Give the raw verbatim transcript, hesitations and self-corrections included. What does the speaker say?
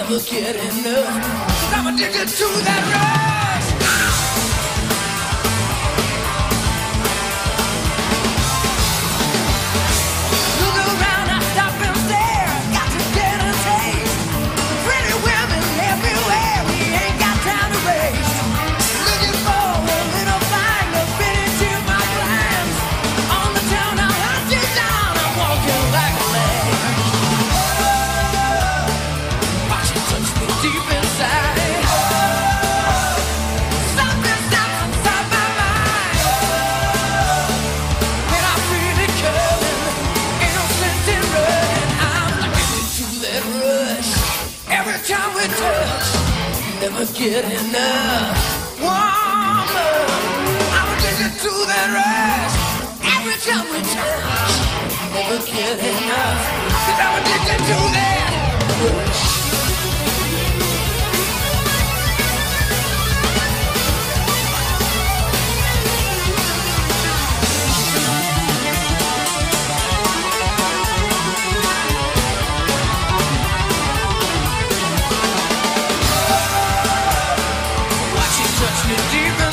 never get enough. 'Cause I'm addicted to that rush. Look around, I stop and stare. Got to get a taste. Pretty women everywhere. We ain't got time to waste. Looking for a little thing to fit into my plans. On the town, I'll hunt you down. I'm walking like a lamb. Watch it touch me deep inside. Something stops inside my mind. When I feel it coming, ain't no sense in running. I'm addicted to that rush. Every time we touch, never get enough. Woman, I'm addicted to that rush. Every time we touch, never get enough. 'Cause I'm addicted to that rush. Watch it touch me deep